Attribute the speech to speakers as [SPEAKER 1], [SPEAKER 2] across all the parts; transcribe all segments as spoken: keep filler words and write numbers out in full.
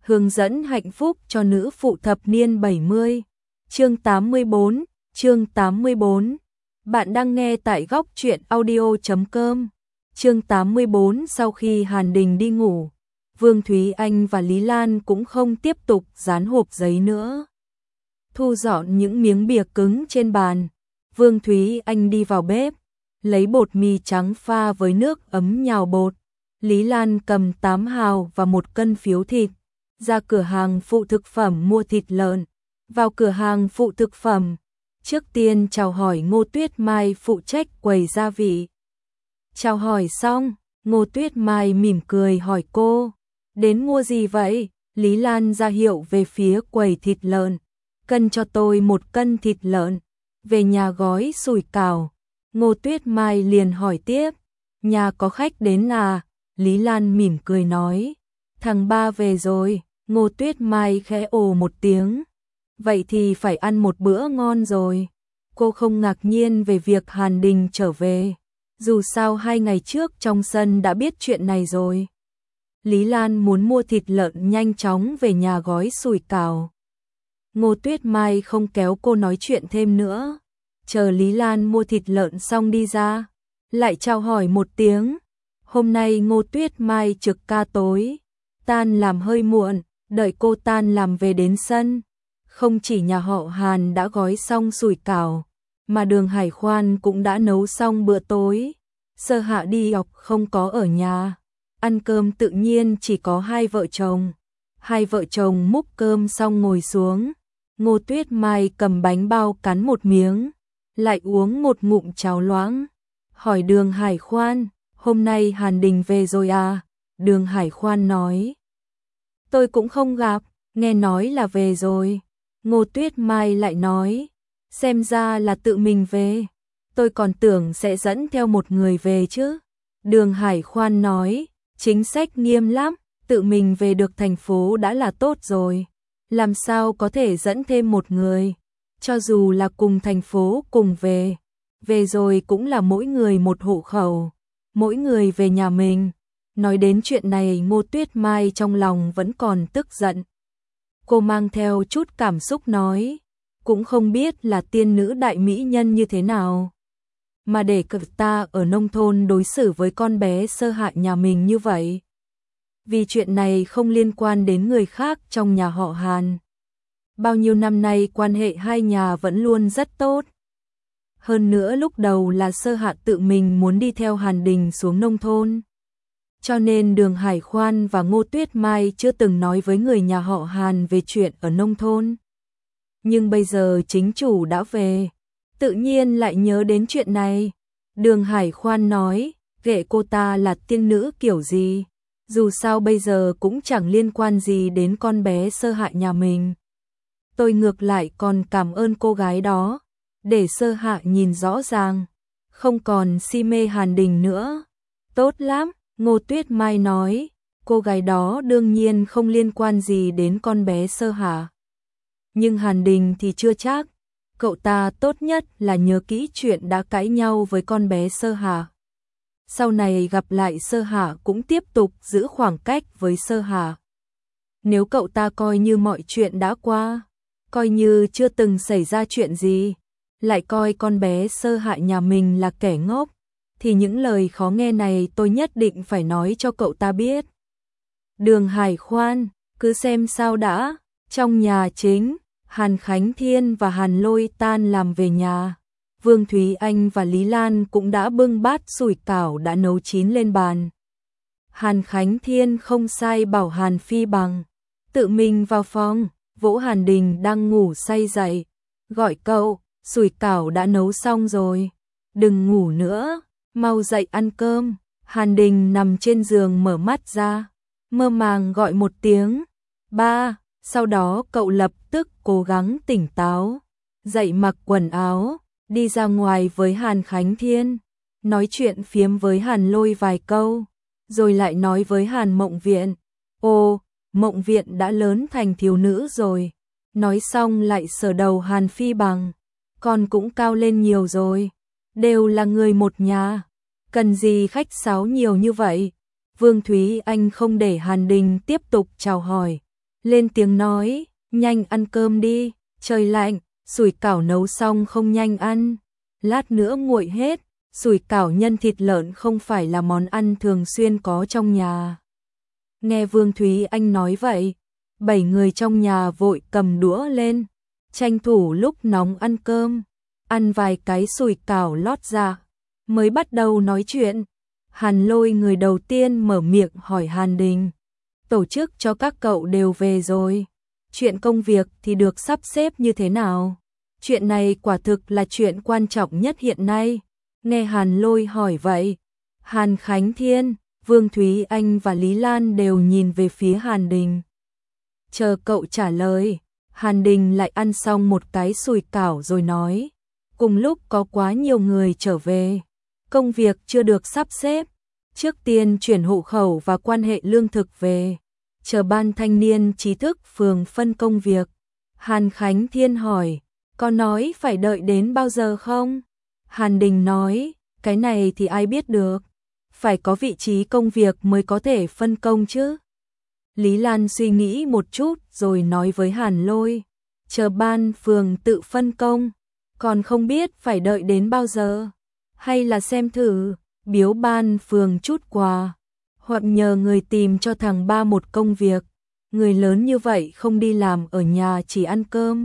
[SPEAKER 1] hướng dẫn hạnh phúc cho nữ phụ thập niên bảy mươi. Chương tám mươi bốn, chương tám mươi bốn. Bạn đang nghe tại góc truyện audio chấm com. Chương tám mươi bốn. Sau khi Hàn Đình đi ngủ, Vương Thúy Anh và Lý Lan cũng không tiếp tục dán hộp giấy nữa. Thu dọn những miếng bìa cứng trên bàn, Vương Thúy Anh đi vào bếp, lấy bột mì trắng pha với nước ấm nhào bột. Lý Lan cầm tám hào và một cân phiếu thịt, ra cửa hàng phụ thực phẩm mua thịt lợn. Vào cửa hàng phụ thực phẩm, trước tiên chào hỏi Ngô Tuyết Mai phụ trách quầy gia vị. Chào hỏi xong, Ngô Tuyết Mai mỉm cười hỏi cô, đến mua gì vậy? Lý Lan ra hiệu về phía quầy thịt lợn, cân cho tôi một cân thịt lợn, về nhà gói sủi cảo. Ngô Tuyết Mai liền hỏi tiếp, nhà có khách đến à? Lý Lan mỉm cười nói, thằng ba về rồi. Ngô Tuyết Mai khẽ ồ một tiếng, vậy thì phải ăn một bữa ngon rồi. Cô không ngạc nhiên về việc Hàn Đình trở về, dù sao hai ngày trước trong sân đã biết chuyện này rồi. Lý Lan muốn mua thịt lợn nhanh chóng về nhà gói sủi cảo. Ngô Tuyết Mai không kéo cô nói chuyện thêm nữa, chờ Lý Lan mua thịt lợn xong đi ra, lại chào hỏi một tiếng. Hôm nay Ngô Tuyết Mai trực ca tối, tan làm hơi muộn, đợi cô tan làm về đến sân. Không chỉ nhà họ Hàn đã gói xong sủi cảo, mà Đường Hải Khoan cũng đã nấu xong bữa tối. Sơ Hạ đi học không có ở nhà, ăn cơm tự nhiên chỉ có hai vợ chồng. Hai vợ chồng múc cơm xong ngồi xuống, Ngô Tuyết Mai cầm bánh bao cắn một miếng, lại uống một ngụm cháo loãng. Hỏi Đường Hải Khoan, hôm nay Hàn Đình về rồi à? Đường Hải Khoan nói, tôi cũng không gặp, nghe nói là về rồi. Ngô Tuyết Mai lại nói, xem ra là tự mình về, tôi còn tưởng sẽ dẫn theo một người về chứ. Đường Hải Khoan nói, chính sách nghiêm lắm, tự mình về được thành phố đã là tốt rồi, làm sao có thể dẫn thêm một người, cho dù là cùng thành phố cùng về, về rồi cũng là mỗi người một hộ khẩu, mỗi người về nhà mình. Nói đến chuyện này Ngô Tuyết Mai trong lòng vẫn còn tức giận. Cô mang theo chút cảm xúc nói, cũng không biết là tiên nữ đại mỹ nhân như thế nào, mà để cậu ta ở nông thôn đối xử với con bé Sơ Hạ nhà mình như vậy. Vì chuyện này không liên quan đến người khác trong nhà họ Hàn. Bao nhiêu năm nay quan hệ hai nhà vẫn luôn rất tốt. Hơn nữa lúc đầu là Sơ Hạ tự mình muốn đi theo Hàn Đình xuống nông thôn, cho nên Đường Hải Khoan và Ngô Tuyết Mai chưa từng nói với người nhà họ Hàn về chuyện ở nông thôn. Nhưng bây giờ chính chủ đã về, tự nhiên lại nhớ đến chuyện này. Đường Hải Khoan nói, kệ cô ta là tiên nữ kiểu gì, dù sao bây giờ cũng chẳng liên quan gì đến con bé Sơ Hạ nhà mình. Tôi ngược lại còn cảm ơn cô gái đó, để Sơ Hạ nhìn rõ ràng, không còn si mê Hàn Đình nữa. Tốt lắm, Ngô Tuyết Mai nói, cô gái đó đương nhiên không liên quan gì đến con bé Sơ Hạ. Nhưng Hàn Đình thì chưa chắc, cậu ta tốt nhất là nhớ kỹ chuyện đã cãi nhau với con bé Sơ Hạ. Sau này gặp lại Sơ Hạ cũng tiếp tục giữ khoảng cách với Sơ Hạ. Nếu cậu ta coi như mọi chuyện đã qua, coi như chưa từng xảy ra chuyện gì, lại coi con bé Sơ Hạ nhà mình là kẻ ngốc, thì những lời khó nghe này tôi nhất định phải nói cho cậu ta biết. Đường Hải Khoan, cứ xem sao đã. Trong nhà chính, Hàn Khánh Thiên và Hàn Lôi tan làm về nhà. Vương Thúy Anh và Lý Lan cũng đã bưng bát sủi cảo đã nấu chín lên bàn. Hàn Khánh Thiên không sai bảo Hàn Phi Bằng tự mình vào phòng, vỗ Hàn Đình đang ngủ say dậy, gọi cậu, sủi cảo đã nấu xong rồi, đừng ngủ nữa, mau dậy ăn cơm. Hàn Đình nằm trên giường mở mắt ra, mơ màng gọi một tiếng, ba, sau đó cậu lập tức cố gắng tỉnh táo, dậy mặc quần áo, đi ra ngoài với Hàn Khánh Thiên, nói chuyện phiếm với Hàn Lôi vài câu, rồi lại nói với Hàn Mộng Viện, ô, Mộng Viện đã lớn thành thiếu nữ rồi. Nói xong lại sờ đầu Hàn Phi Bằng, con cũng cao lên nhiều rồi, đều là người một nhà, cần gì khách sáo nhiều như vậy. Vương Thúy Anh không để Hàn Đình tiếp tục chào hỏi, lên tiếng nói, nhanh ăn cơm đi, trời lạnh, sủi cảo nấu xong không nhanh ăn, lát nữa nguội hết, sủi cảo nhân thịt lợn không phải là món ăn thường xuyên có trong nhà. Nghe Vương Thúy Anh nói vậy, bảy người trong nhà vội cầm đũa lên, tranh thủ lúc nóng ăn cơm, ăn vài cái sủi cảo lót ra, mới bắt đầu nói chuyện. Hàn Lôi người đầu tiên mở miệng hỏi Hàn Đình, tổ chức cho các cậu đều về rồi, chuyện công việc thì được sắp xếp như thế nào? Chuyện này quả thực là chuyện quan trọng nhất hiện nay. Nghe Hàn Lôi hỏi vậy, Hàn Khánh Thiên, Vương Thúy Anh và Lý Lan đều nhìn về phía Hàn Đình. Chờ cậu trả lời, Hàn Đình lại ăn xong một cái sủi cảo rồi nói, cùng lúc có quá nhiều người trở về, công việc chưa được sắp xếp, trước tiên chuyển hộ khẩu và quan hệ lương thực về, chờ ban thanh niên trí thức phường phân công việc. Hàn Khánh Thiên hỏi, có nói phải đợi đến bao giờ không? Hàn Đình nói, cái này thì ai biết được, phải có vị trí công việc mới có thể phân công chứ. Lý Lan suy nghĩ một chút rồi nói với Hàn Lôi, chờ ban phường tự phân công, còn không biết phải đợi đến bao giờ, hay là xem thử, biếu ban phường chút quà, hoặc nhờ người tìm cho thằng ba một công việc, người lớn như vậy không đi làm ở nhà chỉ ăn cơm.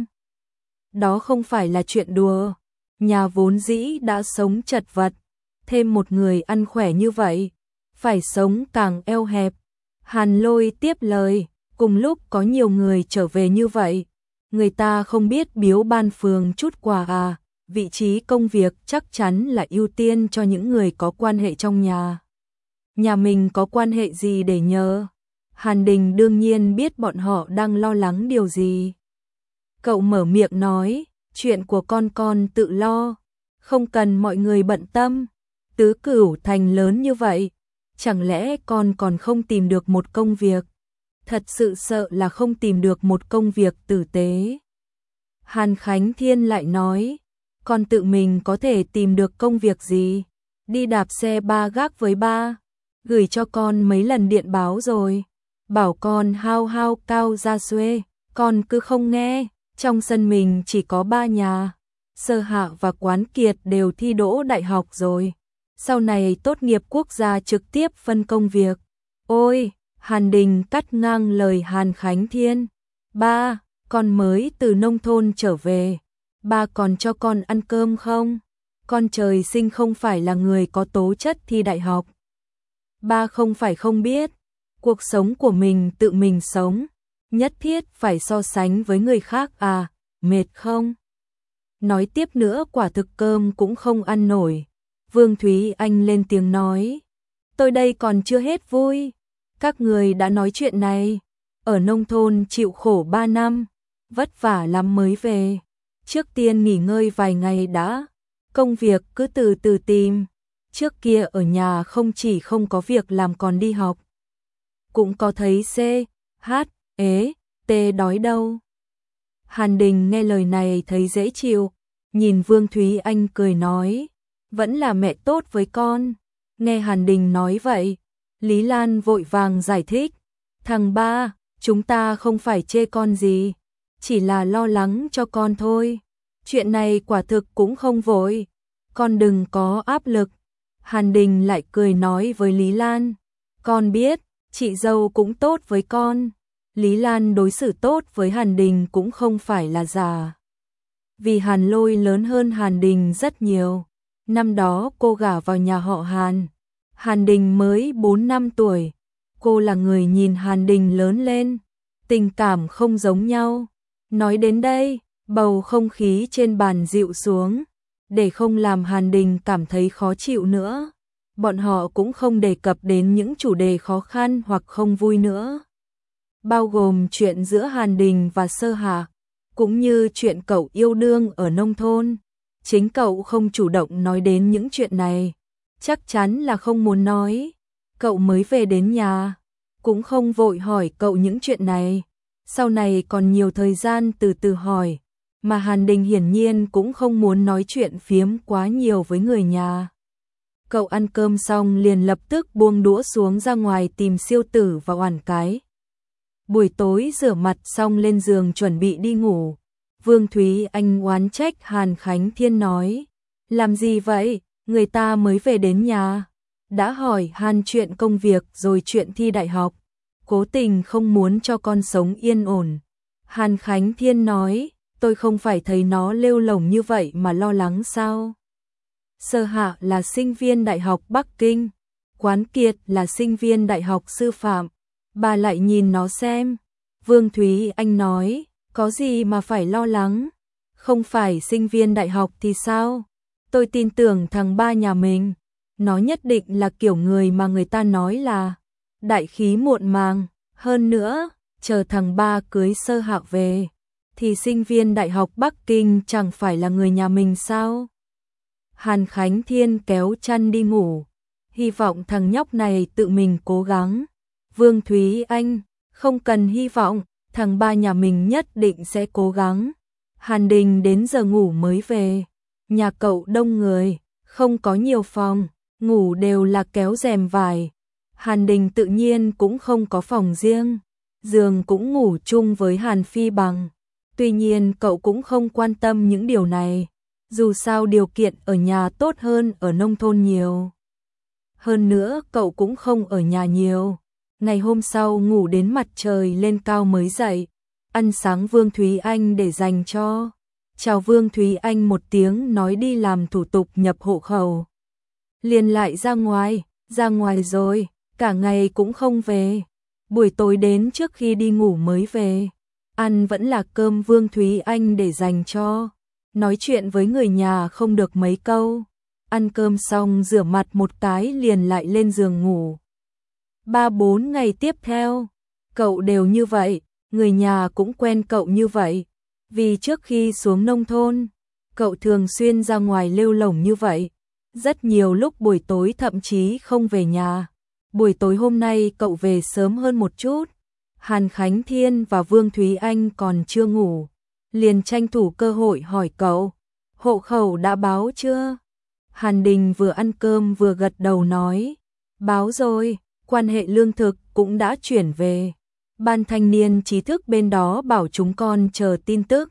[SPEAKER 1] Đó không phải là chuyện đùa, nhà vốn dĩ đã sống chật vật, thêm một người ăn khỏe như vậy, phải sống càng eo hẹp. Hàn Lôi tiếp lời, cùng lúc có nhiều người trở về như vậy, người ta không biết biếu ban phường chút quà à, vị trí công việc chắc chắn là ưu tiên cho những người có quan hệ trong nhà. Nhà mình có quan hệ gì để nhờ? Hàn Đình đương nhiên biết bọn họ đang lo lắng điều gì. Cậu mở miệng nói, chuyện của con con tự lo, không cần mọi người bận tâm, Tứ Cửu Thành lớn như vậy, chẳng lẽ con còn không tìm được một công việc? Thật sự sợ là không tìm được một công việc tử tế. Hàn Khánh Thiên lại nói, con tự mình có thể tìm được công việc gì? Đi đạp xe ba gác với ba, gửi cho con mấy lần điện báo rồi, bảo con hao hao cao ra xuê, con cứ không nghe. Trong sân mình chỉ có ba nhà, Sơ Hạ và Quán Kiệt đều thi đỗ đại học rồi, sau này tốt nghiệp quốc gia trực tiếp phân công việc. Ôi, Hàn Đình cắt ngang lời Hàn Khánh Thiên, ba, con mới từ nông thôn trở về, ba còn cho con ăn cơm không? Con trời sinh không phải là người có tố chất thi đại học. Ba không phải không biết, cuộc sống của mình tự mình sống, nhất thiết phải so sánh với người khác à, mệt không? Nói tiếp nữa quả thực cơm cũng không ăn nổi. Vương Thúy Anh lên tiếng nói, tôi đây còn chưa hết vui, các người đã nói chuyện này, ở nông thôn chịu khổ ba năm, vất vả lắm mới về, trước tiên nghỉ ngơi vài ngày đã, công việc cứ từ từ tìm, trước kia ở nhà không chỉ không có việc làm còn đi học, cũng có thấy C, H, ế, tê đói đâu. Hàn Đình nghe lời này thấy dễ chịu, nhìn Vương Thúy Anh cười nói, vẫn là mẹ tốt với con. Nghe Hàn Đình nói vậy, Lý Lan vội vàng giải thích, thằng ba, chúng ta không phải chê con gì, chỉ là lo lắng cho con thôi, chuyện này quả thực cũng không vội, con đừng có áp lực. Hàn Đình lại cười nói với Lý Lan, con biết, chị dâu cũng tốt với con. Lý Lan đối xử tốt với Hàn Đình cũng không phải là giả. Vì Hàn Lôi lớn hơn Hàn Đình rất nhiều. Năm đó cô gả vào nhà họ Hàn. Hàn Đình mới bốn năm tuổi. Cô là người nhìn Hàn Đình lớn lên. Tình cảm không giống nhau. Nói đến đây, bầu không khí trên bàn dịu xuống. Để không làm Hàn Đình cảm thấy khó chịu nữa. Bọn họ cũng không đề cập đến những chủ đề khó khăn hoặc không vui nữa. Bao gồm chuyện giữa Hàn Đình và Sơ Hạ, cũng như chuyện cậu yêu đương ở nông thôn. Chính cậu không chủ động nói đến những chuyện này, chắc chắn là không muốn nói. Cậu mới về đến nhà, cũng không vội hỏi cậu những chuyện này. Sau này còn nhiều thời gian từ từ hỏi, mà Hàn Đình hiển nhiên cũng không muốn nói chuyện phiếm quá nhiều với người nhà. Cậu ăn cơm xong liền lập tức buông đũa xuống ra ngoài tìm Siêu Tử và Oản Cái. Buổi tối rửa mặt xong lên giường chuẩn bị đi ngủ. Vương Thúy Anh oán trách Hàn Khánh Thiên nói, làm gì vậy, người ta mới về đến nhà. Đã hỏi Han chuyện công việc rồi chuyện thi đại học, cố tình không muốn cho con sống yên ổn. Hàn Khánh Thiên nói, tôi không phải thấy nó lêu lổng như vậy mà lo lắng sao. Sơ Hạ là sinh viên Đại học Bắc Kinh, Quán Kiệt là sinh viên Đại học Sư phạm, bà lại nhìn nó xem. Vương Thúy Anh nói, có gì mà phải lo lắng, không phải sinh viên đại học thì sao? Tôi tin tưởng thằng ba nhà mình, nó nhất định là kiểu người mà người ta nói là đại khí muộn màng. Hơn nữa, chờ thằng ba cưới Sơ Hạ về, thì sinh viên Đại học Bắc Kinh chẳng phải là người nhà mình sao? Hàn Khánh Thiên kéo chăn đi ngủ, hy vọng thằng nhóc này tự mình cố gắng. Vương Thúy Anh, không cần hy vọng, thằng ba nhà mình nhất định sẽ cố gắng. Hàn Đình đến giờ ngủ mới về, nhà cậu đông người, không có nhiều phòng, ngủ đều là kéo rèm vải. Hàn Đình tự nhiên cũng không có phòng riêng, giường cũng ngủ chung với Hàn Phi Bằng. Tuy nhiên cậu cũng không quan tâm những điều này, dù sao điều kiện ở nhà tốt hơn ở nông thôn nhiều. Hơn nữa cậu cũng không ở nhà nhiều. Ngày hôm sau ngủ đến mặt trời lên cao mới dậy, ăn sáng Vương Thúy Anh để dành cho. Chào Vương Thúy Anh một tiếng nói đi làm thủ tục nhập hộ khẩu. Liền lại ra ngoài, ra ngoài rồi, cả ngày cũng không về. Buổi tối đến trước khi đi ngủ mới về. Ăn vẫn là cơm Vương Thúy Anh để dành cho. Nói chuyện với người nhà không được mấy câu. Ăn cơm xong rửa mặt một cái liền lại lên giường ngủ. Ba bốn ngày tiếp theo, cậu đều như vậy, người nhà cũng quen cậu như vậy. Vì trước khi xuống nông thôn, cậu thường xuyên ra ngoài lêu lổng như vậy. Rất nhiều lúc buổi tối thậm chí không về nhà. Buổi tối hôm nay cậu về sớm hơn một chút. Hàn Khánh Thiên và Vương Thúy Anh còn chưa ngủ, liền tranh thủ cơ hội hỏi cậu, hộ khẩu đã báo chưa? Hàn Đình vừa ăn cơm vừa gật đầu nói, báo rồi, quan hệ lương thực cũng đã chuyển về. Ban thanh niên trí thức bên đó bảo chúng con chờ tin tức.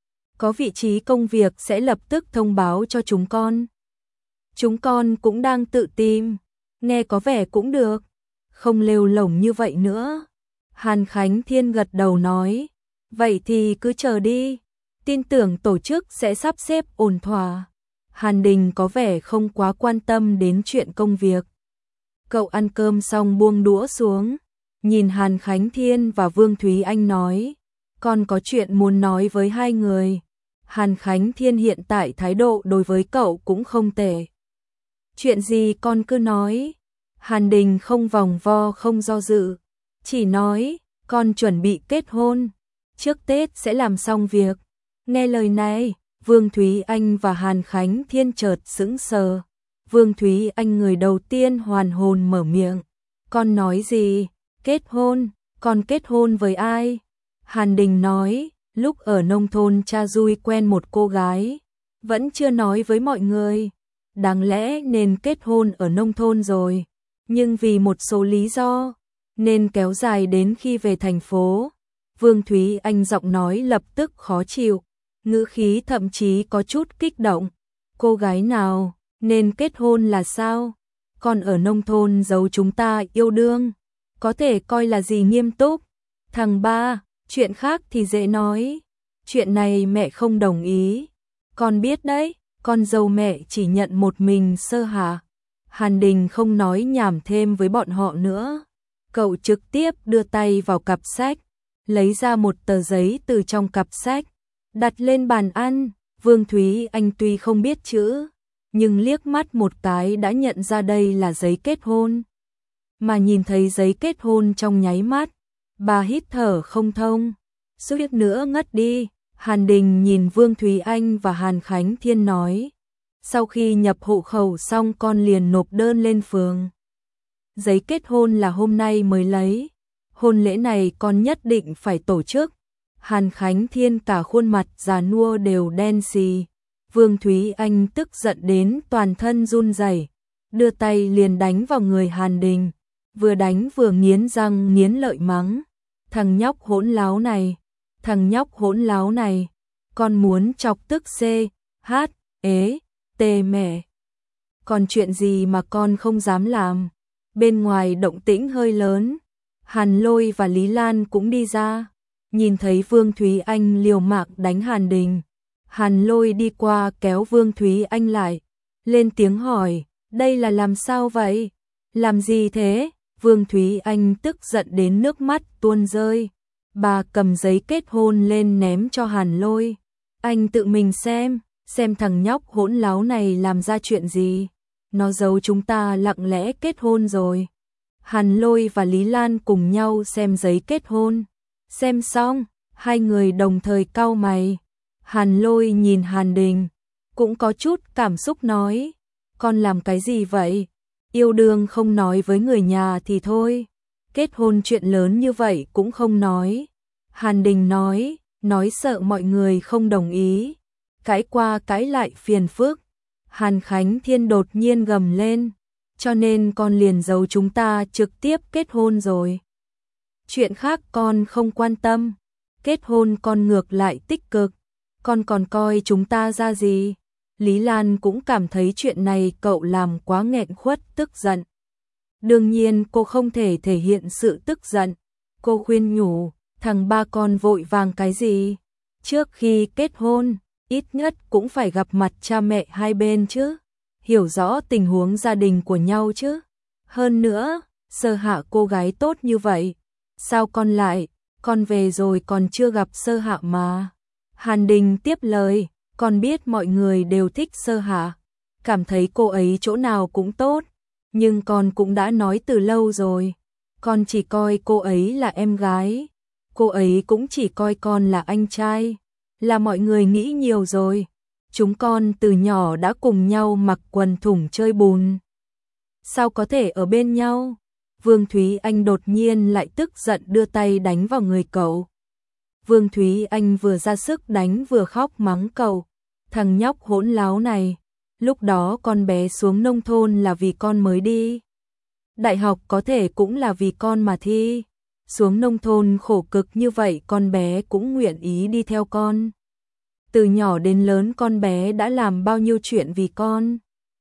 [SPEAKER 1] Có vị trí công việc sẽ lập tức thông báo cho chúng con. Chúng con cũng đang tự tìm, nghe có vẻ cũng được, không lêu lổng như vậy nữa. Hàn Khánh Thiên gật đầu nói, vậy thì cứ chờ đi, tin tưởng tổ chức sẽ sắp xếp ổn thỏa. Hàn Đình có vẻ không quá quan tâm đến chuyện công việc. Cậu ăn cơm xong buông đũa xuống, nhìn Hàn Khánh Thiên và Vương Thúy Anh nói, con có chuyện muốn nói với hai người. Hàn Khánh Thiên hiện tại thái độ đối với cậu cũng không tệ. Chuyện gì con cứ nói. Hàn Đình không vòng vo không do dự, chỉ nói, con chuẩn bị kết hôn, trước Tết sẽ làm xong việc. Nghe lời này, Vương Thúy Anh và Hàn Khánh Thiên chợt sững sờ. Vương Thúy Anh người đầu tiên hoàn hồn mở miệng, con nói gì? Kết hôn? Con kết hôn với ai? Hàn Đình nói, lúc ở nông thôn cha Dui quen một cô gái, vẫn chưa nói với mọi người, đáng lẽ nên kết hôn ở nông thôn rồi, nhưng vì một số lý do nên kéo dài đến khi về thành phố. Vương Thúy Anh giọng nói lập tức khó chịu, ngữ khí thậm chí có chút kích động. Cô gái nào nên kết hôn là sao? Còn ở nông thôn giấu chúng ta yêu đương, có thể coi là gì nghiêm túc? Thằng ba, chuyện khác thì dễ nói, chuyện này mẹ không đồng ý. Con biết đấy, con dâu mẹ chỉ nhận một mình Sơ Hạ. Hàn Đình không nói nhảm thêm với bọn họ nữa. Cậu trực tiếp đưa tay vào cặp sách, lấy ra một tờ giấy từ trong cặp sách, đặt lên bàn ăn. Vương Thúy Anh tuy không biết chữ, nhưng liếc mắt một cái đã nhận ra đây là giấy kết hôn. Mà nhìn thấy giấy kết hôn trong nháy mắt, bà hít thở không thông, suýt nữa ngất đi. Hàn Đình nhìn Vương Thúy Anh và Hàn Khánh Thiên nói, sau khi nhập hộ khẩu xong con liền nộp đơn lên phường. Giấy kết hôn là hôm nay mới lấy, hôn lễ này con nhất định phải tổ chức. Hàn Khánh Thiên cả khuôn mặt già nua đều đen xì. Vương Thúy Anh tức giận đến toàn thân run rẩy, đưa tay liền đánh vào người Hàn Đình, vừa đánh vừa nghiến răng nghiến lợi mắng, Thằng nhóc hỗn láo này, thằng nhóc hỗn láo này, con muốn chọc tức C, H, ế, T mẹ. Còn chuyện gì mà con không dám làm? Bên ngoài động tĩnh hơi lớn, Hàn Lôi và Lý Lan cũng đi ra, nhìn thấy Vương Thúy Anh liều mạng đánh Hàn Đình. Hàn Lôi đi qua kéo Vương Thúy Anh lại, lên tiếng hỏi, đây là làm sao vậy? Làm gì thế? Vương Thúy Anh tức giận đến nước mắt tuôn rơi. Bà cầm giấy kết hôn lên ném cho Hàn Lôi. Anh tự mình xem, xem thằng nhóc hỗn láo này làm ra chuyện gì. Nó giấu chúng ta lặng lẽ kết hôn rồi. Hàn Lôi và Lý Lan cùng nhau xem giấy kết hôn. Xem xong, hai người đồng thời cau mày. Hàn Lôi nhìn Hàn Đình, cũng có chút cảm xúc nói, con làm cái gì vậy? Yêu đương không nói với người nhà thì thôi, kết hôn chuyện lớn như vậy cũng không nói. Hàn Đình nói, nói sợ mọi người không đồng ý, cãi qua cãi lại phiền phức. Hàn Khánh Thiên đột nhiên gầm lên, cho nên con liền giấu chúng ta trực tiếp kết hôn rồi. Chuyện khác con không quan tâm, kết hôn con ngược lại tích cực, con còn coi chúng ta ra gì? Lý Lan cũng cảm thấy chuyện này cậu làm quá nghẹn khuất, tức giận. Đương nhiên cô không thể thể hiện sự tức giận. Cô khuyên nhủ, thằng ba con vội vàng cái gì? Trước khi kết hôn, ít nhất cũng phải gặp mặt cha mẹ hai bên chứ. Hiểu rõ tình huống gia đình của nhau chứ. Hơn nữa, Sơ Hạ cô gái tốt như vậy. Sao con lại, con về rồi còn chưa gặp Sơ Hạ mà. Hàn Đình tiếp lời, con biết mọi người đều thích Sơ Hạ, cảm thấy cô ấy chỗ nào cũng tốt, nhưng con cũng đã nói từ lâu rồi, con chỉ coi cô ấy là em gái, cô ấy cũng chỉ coi con là anh trai, là mọi người nghĩ nhiều rồi, chúng con từ nhỏ đã cùng nhau mặc quần thủng chơi bùn. Sao có thể ở bên nhau? Vương Thúy Anh đột nhiên lại tức giận đưa tay đánh vào người cậu. Vương Thúy Anh vừa ra sức đánh vừa khóc mắng cậu. Thằng nhóc hỗn láo này, lúc đó con bé xuống nông thôn là vì con mới đi. Đại học có thể cũng là vì con mà thi. Xuống nông thôn khổ cực như vậy con bé cũng nguyện ý đi theo con. Từ nhỏ đến lớn con bé đã làm bao nhiêu chuyện vì con.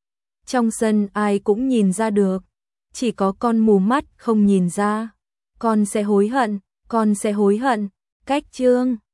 [SPEAKER 1] Trong sân ai cũng nhìn ra được, chỉ có con mù mắt không nhìn ra. Con sẽ hối hận, con sẽ hối hận. Cách chương